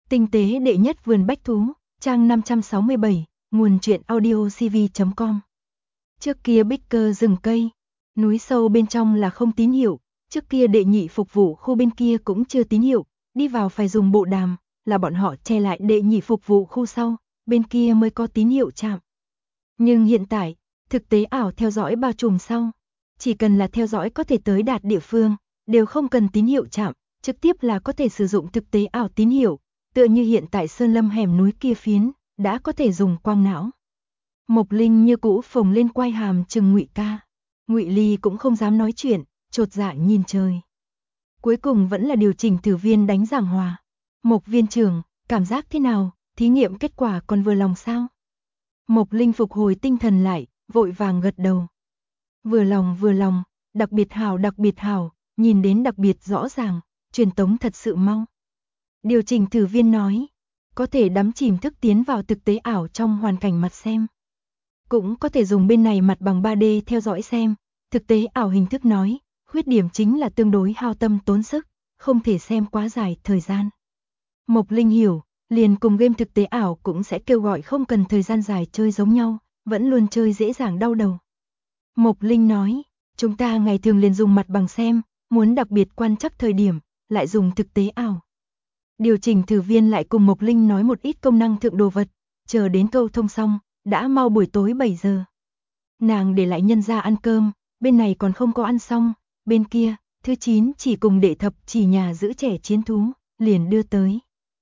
Tinh tế đệ nhất vườn bách thú, trang 567, nguồn truyện audiocv.com. Trước kia Bích Cơ rừng cây, núi sâu bên trong là không tín hiệu, trước kia đệ nhị phục vụ khu bên kia cũng chưa tín hiệu, đi vào phải dùng bộ đàm, là bọn họ che lại đệ nhị phục vụ khu sau, bên kia mới có tín hiệu chạm. Nhưng hiện tại, thực tế ảo theo dõi bao trùm sau, chỉ cần là theo dõi có thể tới đạt địa phương, đều không cần tín hiệu chạm, trực tiếp là có thể sử dụng thực tế ảo tín hiệu, tựa như hiện tại sơn lâm hẻm núi kia phiến, đã có thể dùng quang não. Mộc Linh như cũ phồng lên quai hàm chừng Ngụy ca. Ngụy Ly cũng không dám nói chuyện, chột dạ nhìn trời. Cuối cùng vẫn là điều chỉnh thử viên đánh giảng hòa. Mộc viên trưởng, cảm giác thế nào, thí nghiệm kết quả còn vừa lòng sao? Mộc Linh phục hồi tinh thần lại, vội vàng gật đầu. Vừa lòng, đặc biệt hảo, nhìn đến đặc biệt rõ ràng, truyền tống thật sự mau. Điều chỉnh thử viên nói, có thể đắm chìm thức tiến vào thực tế ảo trong hoàn cảnh mặt xem. Cũng có thể dùng bên này mặt bằng 3D theo dõi xem, thực tế ảo hình thức nói, khuyết điểm chính là tương đối hao tâm tốn sức, không thể xem quá dài thời gian. Mộc Linh hiểu, liền cùng game thực tế ảo cũng sẽ kêu gọi không cần thời gian dài chơi giống nhau, vẫn luôn chơi dễ dàng đau đầu. Mộc Linh nói, chúng ta ngày thường liền dùng mặt bằng xem, muốn đặc biệt quan trắc thời điểm, lại dùng thực tế ảo. Điều chỉnh thử viên lại cùng Mộc Linh nói một ít công năng thượng đồ vật, chờ đến câu thông xong, đã mau buổi tối 7 giờ. Nàng để lại nhân ra ăn cơm, bên này còn không có ăn xong, bên kia, thứ 9 chỉ cùng đệ thập chỉ nhà giữ trẻ chiến thú, liền đưa tới.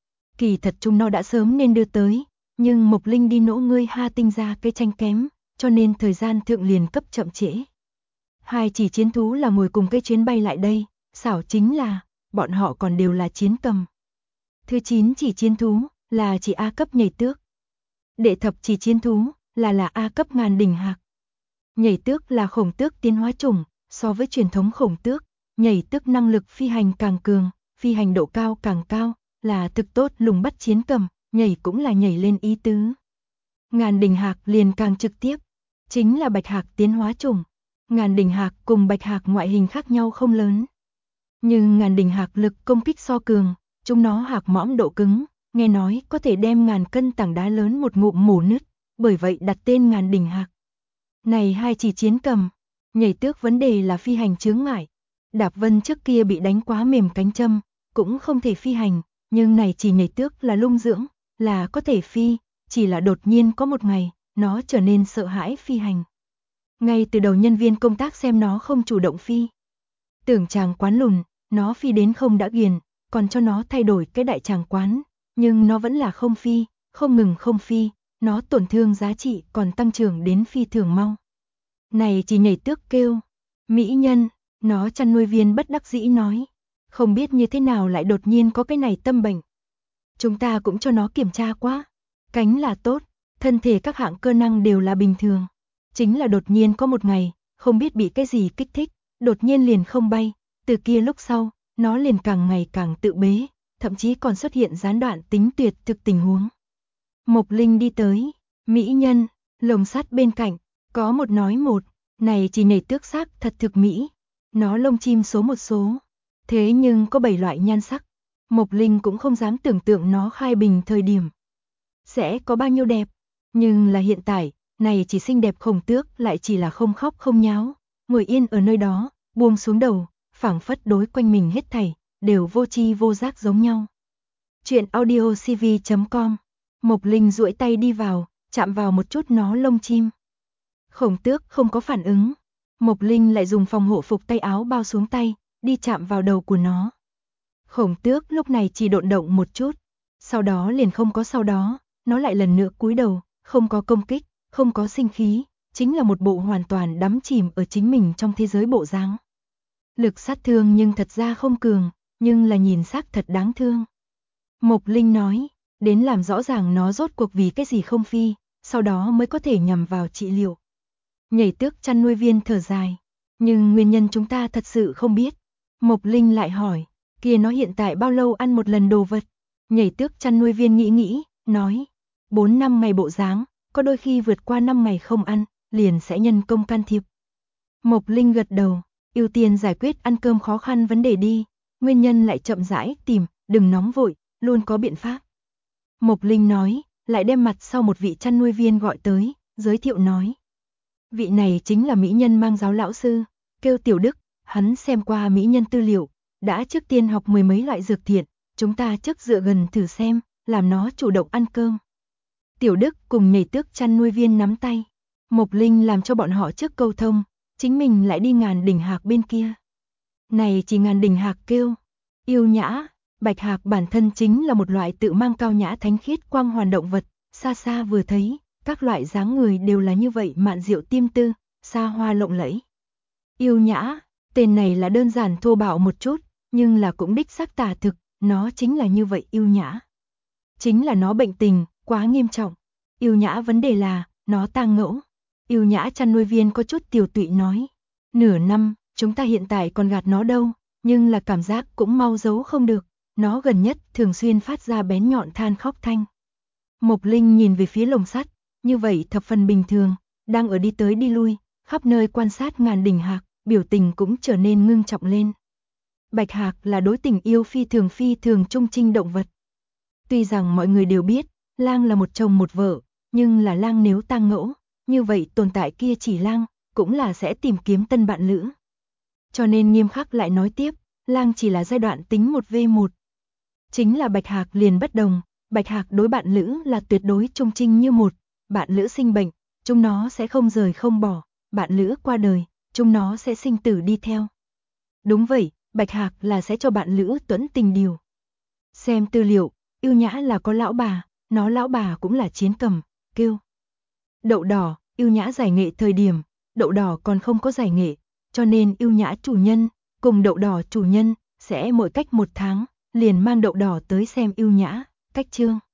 Kỳ thật chúng nó đã sớm nên đưa tới, nhưng Mộc Linh đi nỗ ngươi ha tinh ra cái tranh kém, cho nên thời gian thượng liền cấp chậm trễ. Hai chỉ chiến thú là ngồi cùng cái chuyến bay lại đây, xảo chính là, bọn họ còn đều là chiến cầm. Thứ 9 chỉ chiến thú, là chỉ A cấp nhảy tước. Đệ thập chỉ chiến thú, là A cấp ngàn đỉnh hạc. Nhảy tước là khổng tước tiến hóa chủng, so với truyền thống khổng tước, nhảy tước năng lực phi hành càng cường, phi hành độ cao càng cao, là thực tốt lùng bắt chiến cầm, nhảy cũng là nhảy lên ý tứ. Ngàn đỉnh hạc liền càng trực tiếp, chính là bạch hạc tiến hóa chủng. Ngàn đỉnh hạc cùng bạch hạc ngoại hình khác nhau không lớn. Nhưng ngàn đỉnh hạc lực công kích so cường, chúng nó hạc mõm độ cứng, nghe nói có thể đem ngàn cân tảng đá lớn một ngụm mổ nứt, bởi vậy đặt tên ngàn đỉnh hạc. Này hai chỉ chiến cầm, nhảy tước vấn đề là phi hành chướng ngại. Đạp Vân trước kia bị đánh quá mềm cánh châm, cũng không thể phi hành, nhưng này chỉ nhảy tước là lung dưỡng, là có thể phi, chỉ là đột nhiên có một ngày, nó trở nên sợ hãi phi hành. Ngay từ đầu nhân viên công tác xem nó không chủ động phi. Tưởng tràng quán lùn, nó phi đến không đã ghiền, còn cho nó thay đổi cái đại tràng quán, nhưng nó vẫn là không phi, không ngừng không phi, nó tổn thương giá trị còn tăng trưởng đến phi thường mau. Này chỉ nhảy tước kêu, mỹ nhân, nó chăn nuôi viên bất đắc dĩ nói, không biết như thế nào lại đột nhiên có cái này tâm bệnh. Chúng ta cũng cho nó kiểm tra quá, cánh là tốt, thân thể các hạng cơ năng đều là bình thường. Chính là đột nhiên có một ngày, không biết bị cái gì kích thích, đột nhiên liền không bay, từ kia lúc sau, nó liền càng ngày càng tự bế, thậm chí còn xuất hiện gián đoạn tính tuyệt thực tình huống. Mộc Linh đi tới, mỹ nhân, lồng sắt bên cạnh, có một nói một, này chỉ nhảy tước sắc thật thực mỹ, nó lông chim số một số, thế nhưng có 7 loại nhan sắc, Mộc Linh cũng không dám tưởng tượng nó khai bình thời điểm. Sẽ có bao nhiêu đẹp, nhưng là hiện tại, này chỉ xinh đẹp khổng tước lại chỉ là không khóc không nháo, ngồi yên ở nơi đó, buông xuống đầu, phảng phất đối quanh mình hết thảy, đều vô tri vô giác giống nhau. Chuyện audiocv.com. Mộc Linh duỗi tay đi vào, chạm vào một chút nó lông chim. Khổng tước không có phản ứng. Mộc Linh lại dùng phòng hộ phục tay áo bao xuống tay, đi chạm vào đầu của nó. Khổng tước lúc này chỉ độn động một chút, sau đó liền không có sau đó, nó lại lần nữa cúi đầu, không có công kích, không có sinh khí, chính là một bộ hoàn toàn đắm chìm ở chính mình trong thế giới bộ dáng. Lực sát thương nhưng thật ra không cường, nhưng là nhìn xác thật đáng thương. Mộc Linh nói, đến làm rõ ràng nó rốt cuộc vì cái gì không phi, sau đó mới có thể nhằm vào trị liệu. Nhảy tước chăn nuôi viên thở dài, nhưng nguyên nhân chúng ta thật sự không biết. Mộc Linh lại hỏi, kia nó hiện tại bao lâu ăn một lần đồ vật? Nhảy tước chăn nuôi viên nghĩ, nói, 4-5 ngày bộ dáng, có đôi khi vượt qua 5 ngày không ăn, liền sẽ nhân công can thiệp. Mộc Linh gật đầu, ưu tiên giải quyết ăn cơm khó khăn vấn đề đi, nguyên nhân lại chậm rãi tìm, đừng nóng vội, luôn có biện pháp. Mộc Linh nói, lại đem mặt sau một vị chăn nuôi viên gọi tới, giới thiệu nói. Vị này chính là mỹ nhân mang giáo lão sư, kêu Tiểu Đức, hắn xem qua mỹ nhân tư liệu, đã trước tiên học mười mấy loại dược thiện, chúng ta trước dựa gần thử xem, làm nó chủ động ăn cơm. Tiểu Đức cùng nhảy tước chăn nuôi viên nắm tay, Mộc Linh làm cho bọn họ trước câu thông, chính mình lại đi Ngàn Đỉnh Hạc bên kia. Này chỉ Ngàn Đỉnh Hạc kêu, yêu nhã, Bạch Hạc bản thân chính là một loại tự mang cao nhã thánh khiết quang hoàn động vật, xa xa vừa thấy, các loại dáng người đều là như vậy mạn diệu tiêm tư, xa hoa lộng lẫy. Yêu nhã, tên này là đơn giản thô bạo một chút, nhưng là cũng đích xác tả thực, nó chính là như vậy yêu nhã. Chính là nó bệnh tình, quá nghiêm trọng. Yêu nhã vấn đề là, nó tang ngẫu. Yêu nhã chăn nuôi viên có chút tiều tụy nói. Nửa năm, chúng ta hiện tại còn gạt nó đâu, nhưng là cảm giác cũng mau giấu không được. Nó gần nhất thường xuyên phát ra bén nhọn than khóc thanh. Mộc Linh nhìn về phía lồng sắt, như vậy thập phần bình thường, đang ở đi tới đi lui, khắp nơi quan sát Ngàn Đỉnh Hạc, biểu tình cũng trở nên ngưng trọng lên. Bạch Hạc là đối tình yêu phi thường trung trinh động vật. Tuy rằng mọi người đều biết, lang là một chồng một vợ, nhưng là lang nếu tang ngẫu, như vậy tồn tại kia chỉ lang, cũng là sẽ tìm kiếm tân bạn lữ. Cho nên nghiêm khắc lại nói tiếp, lang chỉ là giai đoạn tính 1v1. Chính là Bạch Hạc liền bất đồng, Bạch Hạc đối bạn lữ là tuyệt đối trung trinh như một, bạn lữ sinh bệnh, chúng nó sẽ không rời không bỏ, bạn lữ qua đời, chúng nó sẽ sinh tử đi theo. Đúng vậy, Bạch Hạc là sẽ cho bạn lữ tuẫn tình điều. Xem tư liệu, yêu nhã là có lão bà, nó lão bà cũng là chiến cầm, kêu. Đậu đỏ, yêu nhã giải nghệ thời điểm, đậu đỏ còn không có giải nghệ, cho nên yêu nhã chủ nhân, cùng đậu đỏ chủ nhân, sẽ mỗi cách 1 tháng, liền mang đậu đỏ tới xem yêu nhã, cách chương.